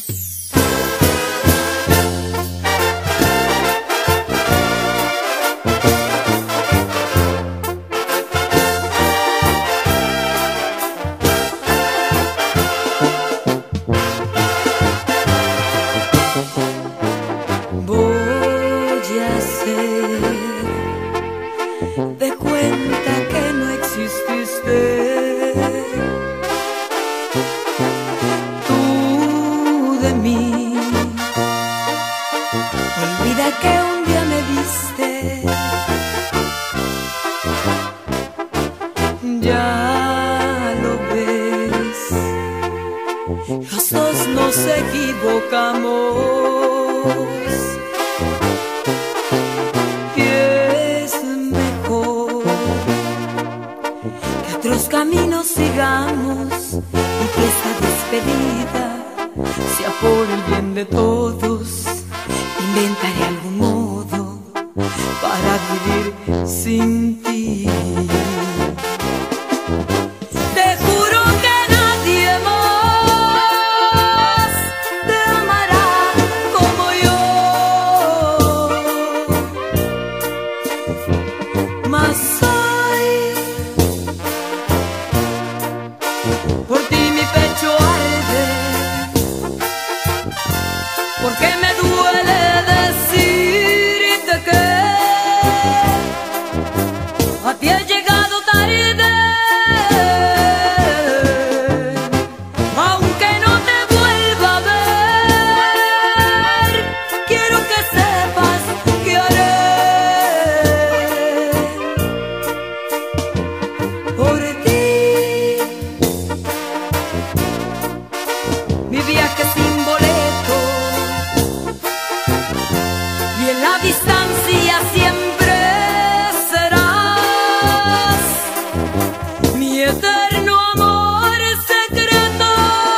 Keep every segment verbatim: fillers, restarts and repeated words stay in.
De cuenta que no exististe. Tú de mí, olvida que un día me viste. Ya lo ves, los dos nos equivocamos. Otros caminos sigamos y que esta despedida sea por el bien de todos. Inventaré algún modo para vivir sin ti. Te juro que nadie más te amará como yo. Mas por ti mi pecho arde, porque me duele decirte que a ti he llegado tarde. Aunque no te vuelva a ver, quiero que sepas que haré por ti. Mi viaje sin boleto y en la distancia siempre serás mi eterno amor secreto.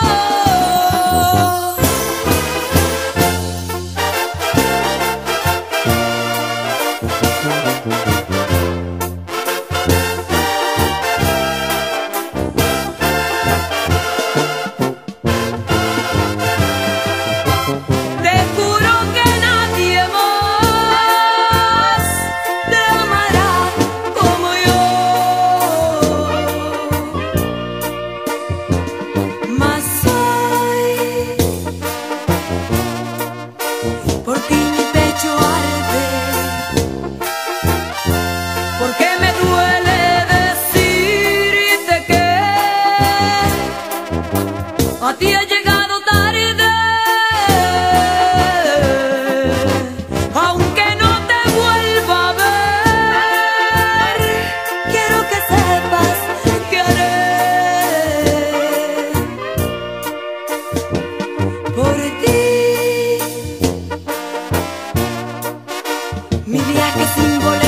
Por ti mi pecho arde, porque me duele decirte que a ti he llegado tarde. Aunque no te vuelva a ver, quiero que sepas que haré por ti. Mi viaje sin boleto